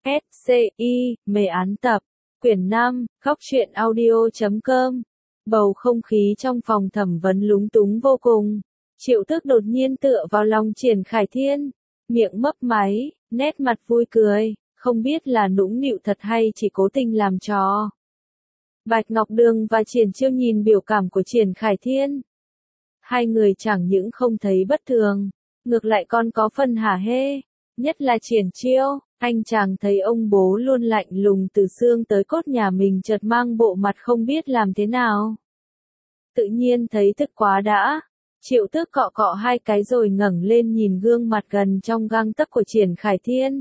SCI, mê án tập, quyển 5, Góc truyện audio.com. Bầu không khí trong phòng thẩm vấn lúng túng vô cùng. Triệu Tước đột nhiên tựa vào lòng Triển Khải Thiên, miệng mấp máy, nét mặt vui cười, không biết là nũng nịu thật hay chỉ cố tình làm trò. Bạch Ngọc Đường và Triển Chiêu nhìn biểu cảm của Triển Khải Thiên. Hai người chẳng những không thấy bất thường, ngược lại còn có phần hả hê, nhất là Triển Chiêu. Anh chàng thấy ông bố luôn lạnh lùng từ xương tới cốt nhà mình chợt mang bộ mặt không biết làm thế nào. Tự nhiên thấy tức quá đã. Triệu Tước cọ cọ hai cái rồi ngẩng lên nhìn gương mặt gần trong gang tấc của Triển Khải Thiên.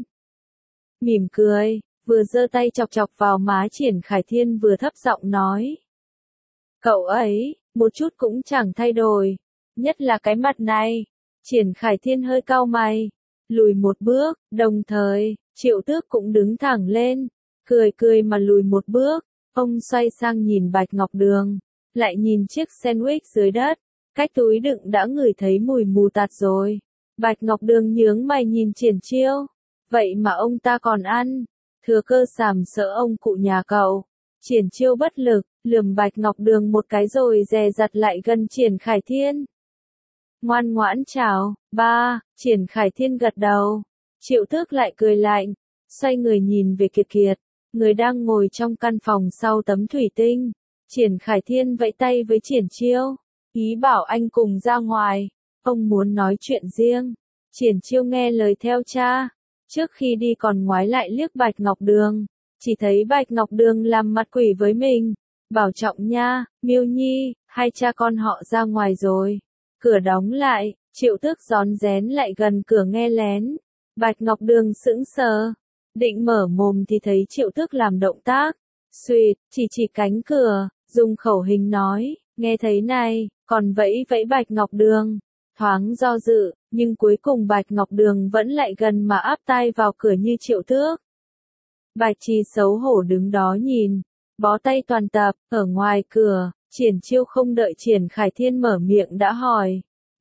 Mỉm cười, vừa giơ tay chọc chọc vào má Triển Khải Thiên vừa thấp giọng nói. Cậu ấy, một chút cũng chẳng thay đổi, nhất là cái mặt này. Triển Khải Thiên hơi cau mày, lùi một bước, đồng thời, Triệu Tước cũng đứng thẳng lên, cười cười mà lùi một bước. Ông xoay sang nhìn Bạch Ngọc Đường, lại nhìn chiếc sandwich dưới đất, cách túi đựng đã ngửi thấy mùi mù tạt rồi. Bạch Ngọc Đường nhướng mày nhìn Triển Chiêu, vậy mà ông ta còn ăn, thừa cơ sàm sỡ ông cụ nhà cậu. Triển Chiêu bất lực, lườm Bạch Ngọc Đường một cái rồi dè dặt lại gần Triển Khải Thiên. Ngoan ngoãn chào, ba. Triển Khải Thiên gật đầu. Triệu Tước lại cười lạnh, xoay người nhìn về Kiệt Kiệt, người đang ngồi trong căn phòng sau tấm thủy tinh. Triển Khải Thiên vẫy tay với Triển Chiêu, ý bảo anh cùng ra ngoài, ông muốn nói chuyện riêng. Triển Chiêu nghe lời theo cha, trước khi đi còn ngoái lại liếc Bạch Ngọc Đường, chỉ thấy Bạch Ngọc Đường làm mặt quỷ với mình, bảo trọng nha, Miêu Nhi, hai cha con họ ra ngoài rồi. Cửa đóng lại, Triệu Tước rón rén lại gần cửa nghe lén. Bạch Ngọc Đường sững sờ, định mở mồm thì thấy Triệu Tước làm động tác, xuỵt, chỉ cánh cửa, dùng khẩu hình nói, nghe thấy này, còn vẫy vẫy Bạch Ngọc Đường. Thoáng do dự, nhưng cuối cùng Bạch Ngọc Đường vẫn lại gần mà áp tai vào cửa như Triệu Tước. Bạch Trì xấu hổ đứng đó nhìn, bó tay toàn tập, ở ngoài cửa. Triển Chiêu không đợi Triển Khải Thiên mở miệng đã hỏi.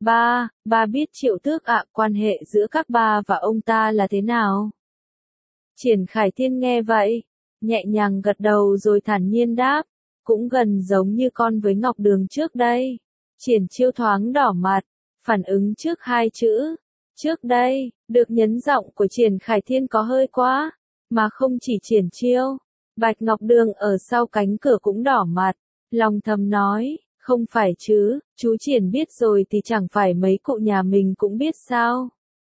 Ba biết Triệu Tước ạ, quan hệ giữa các ba và ông ta là thế nào? Triển Khải Thiên nghe vậy, nhẹ nhàng gật đầu rồi thản nhiên đáp, cũng gần giống như con với Ngọc Đường trước đây. Triển Chiêu thoáng đỏ mặt, phản ứng trước hai chữ. Trước đây, được nhấn giọng của Triển Khải Thiên có hơi quá, mà không chỉ Triển Chiêu. Bạch Ngọc Đường ở sau cánh cửa cũng đỏ mặt. Lòng thầm nói, không phải chứ, chú Triển biết rồi thì chẳng phải mấy cụ nhà mình cũng biết sao.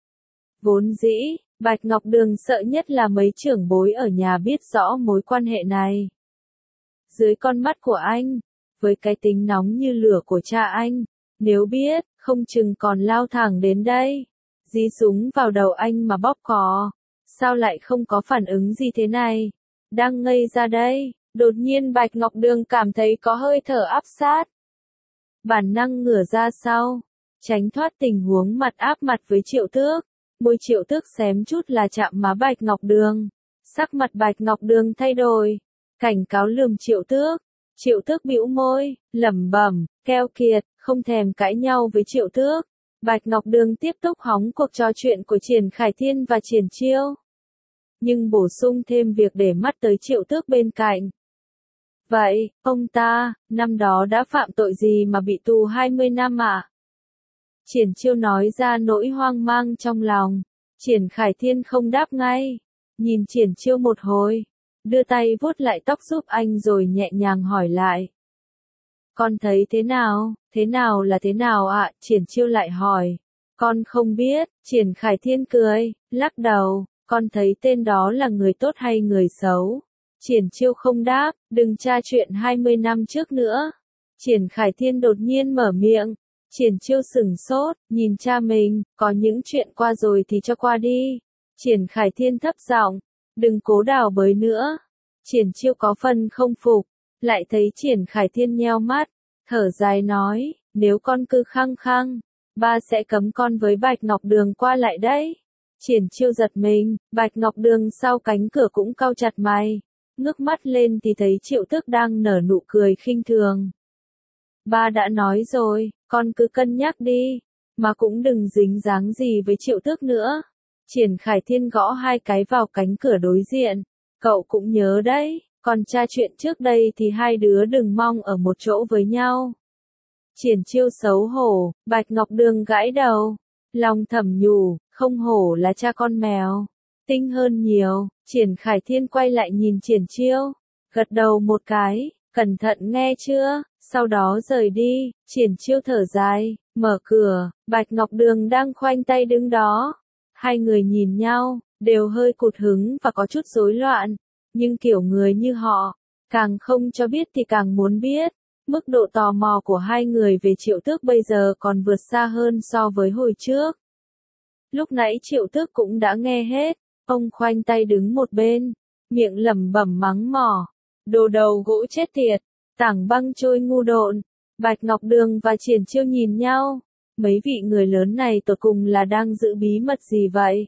Vốn dĩ, Bạch Ngọc Đường sợ nhất là mấy trưởng bối ở nhà biết rõ mối quan hệ này. Dưới con mắt của anh, với cái tính nóng như lửa của cha anh, nếu biết, không chừng còn lao thẳng đến đây, dí súng vào đầu anh mà bóp cò. Sao lại không có phản ứng gì thế này? Đang ngây ra đây. Đột nhiên Bạch Ngọc Đường cảm thấy có hơi thở áp sát. Bản năng ngửa ra sau, tránh thoát tình huống mặt áp mặt với Triệu Tước. Môi Triệu Tước xém chút là chạm má Bạch Ngọc Đường. Sắc mặt Bạch Ngọc Đường thay đổi, cảnh cáo lườm Triệu Tước. Triệu Tước bĩu môi, lẩm bẩm, keo kiệt, không thèm cãi nhau với Triệu Tước. Bạch Ngọc Đường tiếp tục hóng cuộc trò chuyện của Triển Khải Thiên và Triển Chiêu. Nhưng bổ sung thêm việc để mắt tới Triệu Tước bên cạnh. Vậy, ông ta, năm đó đã phạm tội gì mà bị tù 20 năm ạ? Triển Chiêu nói ra nỗi hoang mang trong lòng. Triển Khải Thiên không đáp ngay, nhìn Triển Chiêu một hồi, đưa tay vuốt lại tóc giúp anh rồi nhẹ nhàng hỏi lại. Con thấy thế nào là thế nào ạ? Triển Chiêu lại hỏi. Con không biết. Triển Khải Thiên cười, lắc đầu, con thấy tên đó là người tốt hay người xấu? Triển Chiêu không đáp, đừng tra chuyện 20 năm trước nữa. Triển Khải Thiên đột nhiên mở miệng. Triển Chiêu sửng sốt, nhìn cha mình, có những chuyện qua rồi thì cho qua đi. Triển Khải Thiên thấp giọng, đừng cố đào bới nữa. Triển Chiêu có phần không phục, lại thấy Triển Khải Thiên nheo mắt, thở dài nói, nếu con cứ khăng khăng, ba sẽ cấm con với Bạch Ngọc Đường qua lại đấy. Triển Chiêu giật mình, Bạch Ngọc Đường sau cánh cửa cũng cau chặt mày. Ngước mắt lên thì thấy Triệu Tước đang nở nụ cười khinh thường. Ba đã nói rồi, con cứ cân nhắc đi, mà cũng đừng dính dáng gì với Triệu Tước nữa. Triển Khải Thiên gõ 2 cái vào cánh cửa đối diện. Cậu cũng nhớ đấy, còn tra chuyện trước đây thì hai đứa đừng mong ở một chỗ với nhau. Triển Chiêu xấu hổ, Bạch Ngọc Đường gãi đầu. Lòng thầm nhủ, không hổ là cha con mèo. Tinh hơn nhiều, Triển Khải Thiên quay lại nhìn Triển Chiêu. Gật đầu một cái, cẩn thận nghe chưa, sau đó rời đi. Triển Chiêu thở dài, mở cửa, Bạch Ngọc Đường đang khoanh tay đứng đó. Hai người nhìn nhau, đều hơi cụt hứng và có chút rối loạn. Nhưng kiểu người như họ, càng không cho biết thì càng muốn biết. Mức độ tò mò của hai người về Triệu Tước bây giờ còn vượt xa hơn so với hồi trước. Lúc nãy Triệu Tước cũng đã nghe hết, ông khoanh tay đứng một bên, miệng lẩm bẩm mắng mỏ. Đồ đầu gỗ chết tiệt, tảng băng trôi ngu độn. Bạch Ngọc Đường và Triển Chiêu nhìn nhau. Mấy vị người lớn này tột cùng là đang giữ bí mật gì vậy?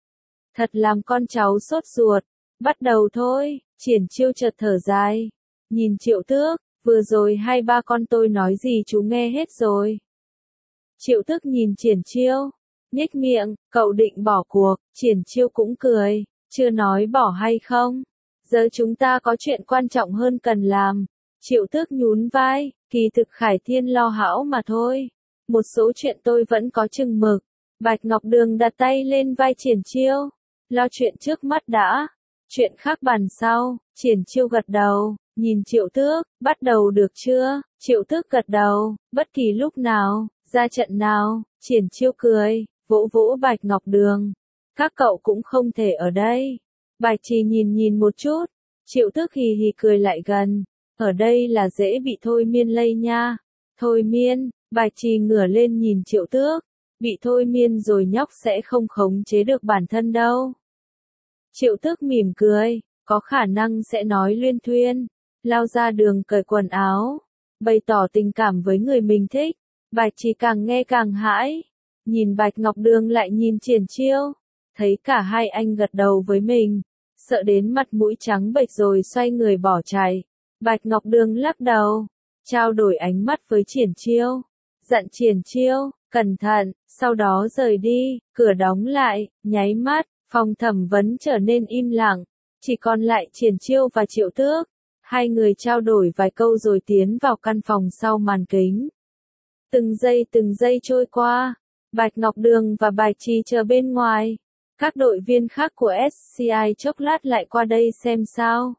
Thật làm con cháu sốt ruột. Bắt đầu thôi, Triển Chiêu chợt thở dài. Nhìn Triệu Tước, vừa rồi hai ba con tôi nói gì chú nghe hết rồi. Triệu Tước nhìn Triển Chiêu, nhếch miệng, cậu định bỏ cuộc. Triển Chiêu cũng cười, chưa nói bỏ hay không. Giờ chúng ta có chuyện quan trọng hơn cần làm. Triệu Tước nhún vai, kỳ thực Khải Thiên lo hão mà thôi. Một số chuyện tôi vẫn có chừng mực. Bạch Ngọc Đường đặt tay lên vai Triển Chiêu. Lo chuyện trước mắt đã. Chuyện khác bàn sau. Triển Chiêu gật đầu, nhìn Triệu Tước, bắt đầu được chưa? Triệu Tước gật đầu, bất kỳ lúc nào, ra trận nào. Triển Chiêu cười, vỗ vỗ Bạch Ngọc Đường. Các cậu cũng không thể ở đây. Bạch Trì nhìn một chút. Triệu Tước hì hì cười lại gần. Ở đây là dễ bị thôi miên lây nha. Thôi miên, Bạch Trì ngửa lên nhìn Triệu Tước. Bị thôi miên rồi nhóc sẽ không khống chế được bản thân đâu. Triệu Tước mỉm cười, có khả năng sẽ nói luyên thuyên. Lao ra đường cởi quần áo, bày tỏ tình cảm với người mình thích. Bạch Trì càng nghe càng hãi. Nhìn Bạch Ngọc Đường lại nhìn Triển Chiêu. Thấy cả hai anh gật đầu với mình. Sợ đến mặt mũi trắng bệch rồi xoay người bỏ chạy. Bạch Ngọc Đường lắc đầu, trao đổi ánh mắt với Triển Chiêu. Dặn Triển Chiêu, cẩn thận, sau đó rời đi, cửa đóng lại, nháy mắt, phòng thẩm vấn trở nên im lặng. Chỉ còn lại Triển Chiêu và Triệu Tước. Hai người trao đổi vài câu rồi tiến vào căn phòng sau màn kính. Từng giây trôi qua, Bạch Ngọc Đường và Bạch Trì chờ bên ngoài. Các đội viên khác của SCI chốc lát lại qua đây xem sao.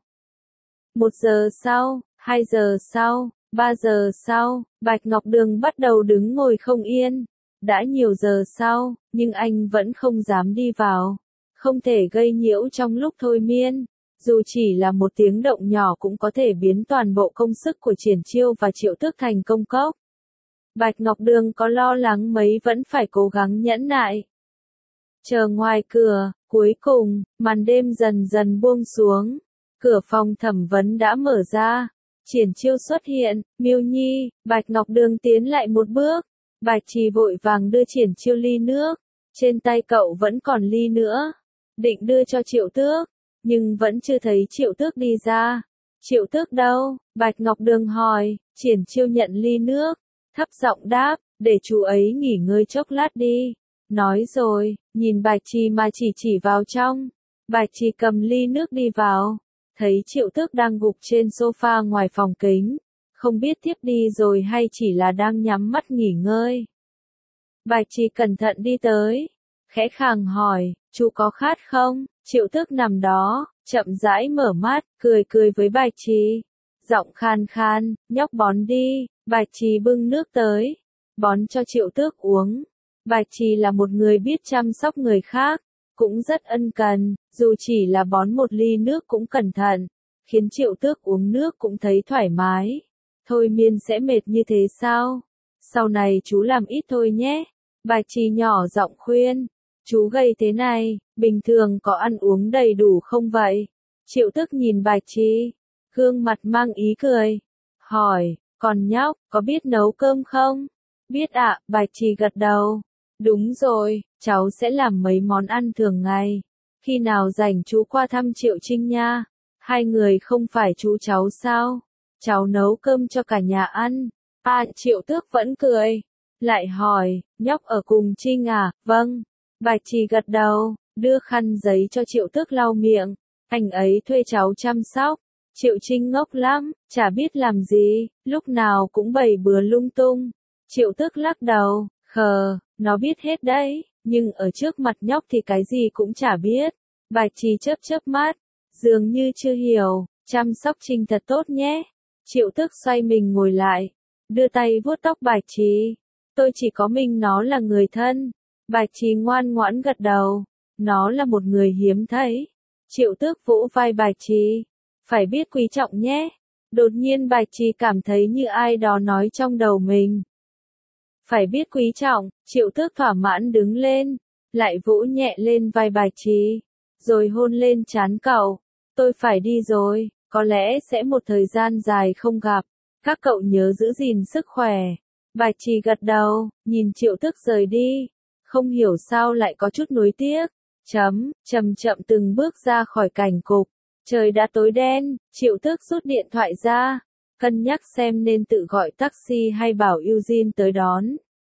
1 giờ sau, 2 giờ sau, 3 giờ sau, Bạch Ngọc Đường bắt đầu đứng ngồi không yên. Đã nhiều giờ sau, nhưng anh vẫn không dám đi vào. Không thể gây nhiễu trong lúc thôi miên. Dù chỉ là một tiếng động nhỏ cũng có thể biến toàn bộ công sức của Triển Chiêu và Triệu Tước thành công cốc. Bạch Ngọc Đường có lo lắng mấy vẫn phải cố gắng nhẫn nại. Chờ ngoài cửa, cuối cùng, màn đêm dần dần buông xuống. Cửa phòng thẩm vấn đã mở ra. Triển Chiêu xuất hiện, Miêu Nhi, Bạch Ngọc Đường tiến lại một bước. Bạch Trì vội vàng đưa Triển Chiêu ly nước. Trên tay cậu vẫn còn ly nữa. Định đưa cho Triệu Tước, nhưng vẫn chưa thấy Triệu Tước đi ra. Triệu Tước đâu? Bạch Ngọc Đường hỏi. Triển Chiêu nhận ly nước, thấp giọng đáp, để chú ấy nghỉ ngơi chốc lát đi. Nói rồi, nhìn Bạch Trì mà chỉ vào trong. Bạch Trì cầm ly nước đi vào. Thấy Triệu Tước đang gục trên sofa ngoài phòng kính. Không biết tiếp đi rồi hay chỉ là đang nhắm mắt nghỉ ngơi. Bạch Trì cẩn thận đi tới. Khẽ khàng hỏi, chú có khát không? Triệu Tước nằm đó, chậm rãi mở mắt, cười với Bạch Trì. Giọng khan khan, nhóc bón đi. Bạch Trì bưng nước tới. Bón cho Triệu Tước uống. Bạch Trì là một người biết chăm sóc người khác. Cũng rất ân cần, dù chỉ là bón một ly nước cũng cẩn thận. Khiến Triệu Tước uống nước cũng thấy thoải mái. Thôi miên sẽ mệt như thế sao? Sau này chú làm ít thôi nhé. Bạch Trì nhỏ giọng khuyên. Chú gầy thế này, bình thường có ăn uống đầy đủ không vậy? Triệu Tước nhìn Bạch Trì, gương mặt mang ý cười. Hỏi, còn nhóc, có biết nấu cơm không? Biết ạ, Bạch Trì gật đầu. Đúng rồi, cháu sẽ làm mấy món ăn thường ngày. Khi nào rảnh chú qua thăm Triệu Trinh nha. Hai người không phải chú cháu sao? Cháu nấu cơm cho cả nhà ăn. À, Triệu Tước vẫn cười. Lại hỏi, nhóc ở cùng Trinh à? Vâng. Bạch Trì gật đầu, đưa khăn giấy cho Triệu Tước lau miệng. Anh ấy thuê cháu chăm sóc. Triệu Trinh ngốc lắm, chả biết làm gì, lúc nào cũng bày bừa lung tung. Triệu Tước lắc đầu, khờ, nó biết hết đấy, nhưng ở trước mặt nhóc thì cái gì cũng chả biết. Bạch Trì chớp chớp mắt, dường như chưa hiểu, chăm sóc Trinh thật tốt nhé. Triệu Tước xoay mình ngồi lại, đưa tay vuốt tóc Bạch Trì. Tôi chỉ có mình nó là người thân. Bạch Trì ngoan ngoãn gật đầu, nó là một người hiếm thấy. Triệu Tước vỗ vai Bạch Trì, phải biết quý trọng nhé. Đột nhiên Bạch Trì cảm thấy như ai đó nói trong đầu mình. Phải biết quý trọng, Triệu Tước thỏa mãn đứng lên, lại vỗ nhẹ lên vai Bạch Trì, rồi hôn lên trán cậu. Tôi phải đi rồi, có lẽ sẽ một thời gian dài không gặp. Các cậu nhớ giữ gìn sức khỏe. Bạch Trì gật đầu, nhìn Triệu Tước rời đi. Không hiểu sao lại có chút nuối tiếc. Chậm chậm từng bước ra khỏi cảnh cục. Trời đã tối đen, Triệu Tước rút điện thoại ra. Cân nhắc xem nên tự gọi taxi hay bảo Eugene tới đón.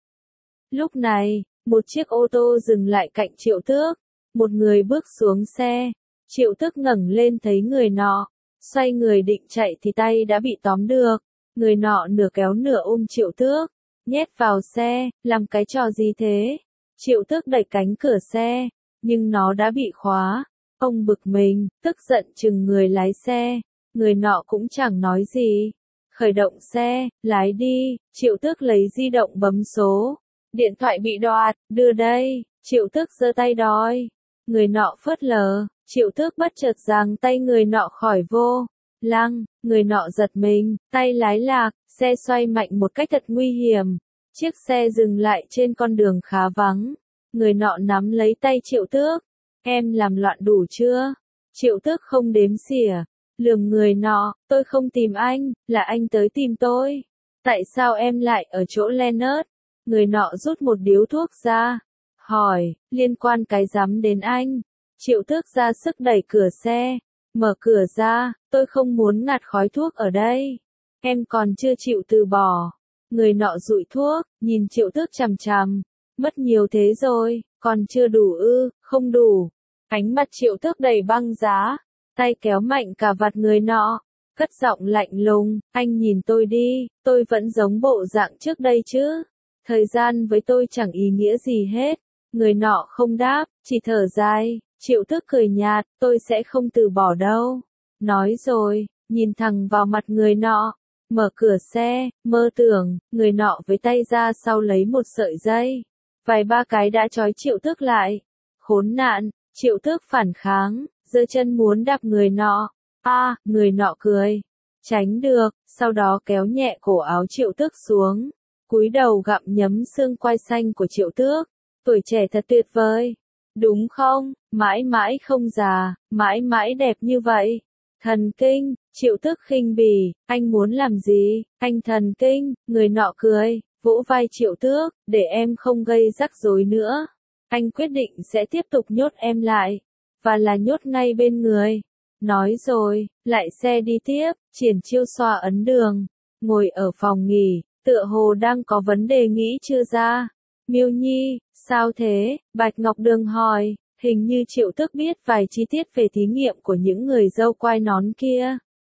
Lúc này, một chiếc ô tô dừng lại cạnh Triệu Tước. Một người bước xuống xe. Triệu Tước ngẩng lên thấy người nọ. Xoay người định chạy thì tay đã bị tóm được. Người nọ nửa kéo nửa ôm Triệu Tước. Nhét vào xe, làm cái trò gì thế? Triệu Tước đẩy cánh cửa xe, nhưng nó đã bị khóa. Ông bực mình, tức giận chừng người lái xe. Người nọ cũng chẳng nói gì. Khởi động xe, lái đi. Triệu Tước lấy di động bấm số. Điện thoại bị đoạt, đưa đây. Triệu Tước giơ tay đòi. Người nọ phớt lờ. Triệu Tước bất chợt giằng tay người nọ khỏi vô lăng. Người nọ giật mình, tay lái lạc, xe xoay mạnh một cách thật nguy hiểm. Chiếc xe dừng lại trên con đường khá vắng. Người nọ nắm lấy tay Triệu Tước. Em làm loạn đủ chưa? Triệu Tước không đếm xỉa. Lườm người nọ, tôi không tìm anh, là anh tới tìm tôi. Tại sao em lại ở chỗ Leonard? Người nọ rút một điếu thuốc ra. Hỏi, liên quan cái rắm đến anh? Triệu Tước ra sức đẩy cửa xe. Mở cửa ra, tôi không muốn ngạt khói thuốc ở đây. Em còn chưa chịu từ bỏ. Người nọ dụi thuốc, nhìn Triệu Tước chằm chằm. Mất nhiều thế rồi, còn chưa đủ ư? Không đủ. Ánh mặt Triệu Tước đầy băng giá. Tay kéo mạnh cả vạt người nọ. Cất giọng lạnh lùng, anh nhìn tôi đi, tôi vẫn giống bộ dạng trước đây chứ. Thời gian với tôi chẳng ý nghĩa gì hết. Người nọ không đáp, chỉ thở dài. Triệu Tước cười nhạt, tôi sẽ không từ bỏ đâu. Nói rồi, nhìn thẳng vào mặt người nọ. Mở cửa xe, mơ tưởng, người nọ với tay ra sau lấy một sợi dây. Vài ba cái đã trói Triệu Tước lại. Khốn nạn, Triệu Tước phản kháng, giơ chân muốn đạp người nọ. Người nọ cười. Tránh được, sau đó kéo nhẹ cổ áo Triệu Tước xuống. Cúi đầu gặm nhấm xương quai xanh của Triệu Tước. Tuổi trẻ thật tuyệt vời. Đúng không, mãi mãi không già, mãi mãi đẹp như vậy. Thần kinh, Triệu Tước khinh bỉ, anh muốn làm gì, anh thần kinh, người nọ cười, vỗ vai Triệu Tước, để em không gây rắc rối nữa. Anh quyết định sẽ tiếp tục nhốt em lại, và là nhốt ngay bên người. Nói rồi, lại xe đi tiếp, Triển Chiêu xoa ấn đường, ngồi ở phòng nghỉ, tựa hồ đang có vấn đề nghĩ chưa ra. Miêu Nhi, sao thế? Bạch Ngọc Đường hỏi, hình như Triệu Tước biết vài chi tiết về thí nghiệm của những người dâu quai nón kia.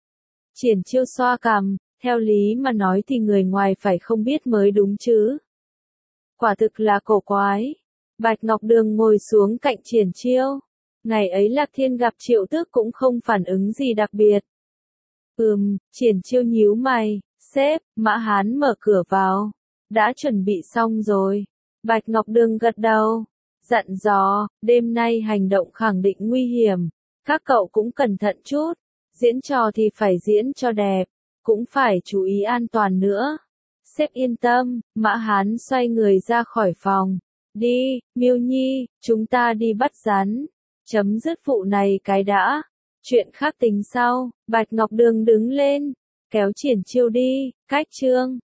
Triển Chiêu xoa cằm, theo lý mà nói thì người ngoài phải không biết mới đúng chứ. Quả thực là cổ quái. Bạch Ngọc Đường ngồi xuống cạnh Triển Chiêu. Ngày ấy Lạc Thiên gặp Triệu Tước cũng không phản ứng gì đặc biệt. Triển Chiêu nhíu mày, sếp, Mã Hán mở cửa vào. Đã chuẩn bị xong rồi. Bạch Ngọc Đường gật đầu. Dặn dò, đêm nay hành động khẳng định nguy hiểm. Các cậu cũng cẩn thận chút. Diễn trò thì phải diễn cho đẹp. Cũng phải chú ý an toàn nữa. Sếp yên tâm, Mã Hán xoay người ra khỏi phòng. Đi, Miêu Nhi, chúng ta đi bắt rắn. Chấm dứt vụ này cái đã. Chuyện khác tính sau. Bạch Ngọc Đường đứng lên. Kéo Triển Chiêu đi. Cách chương.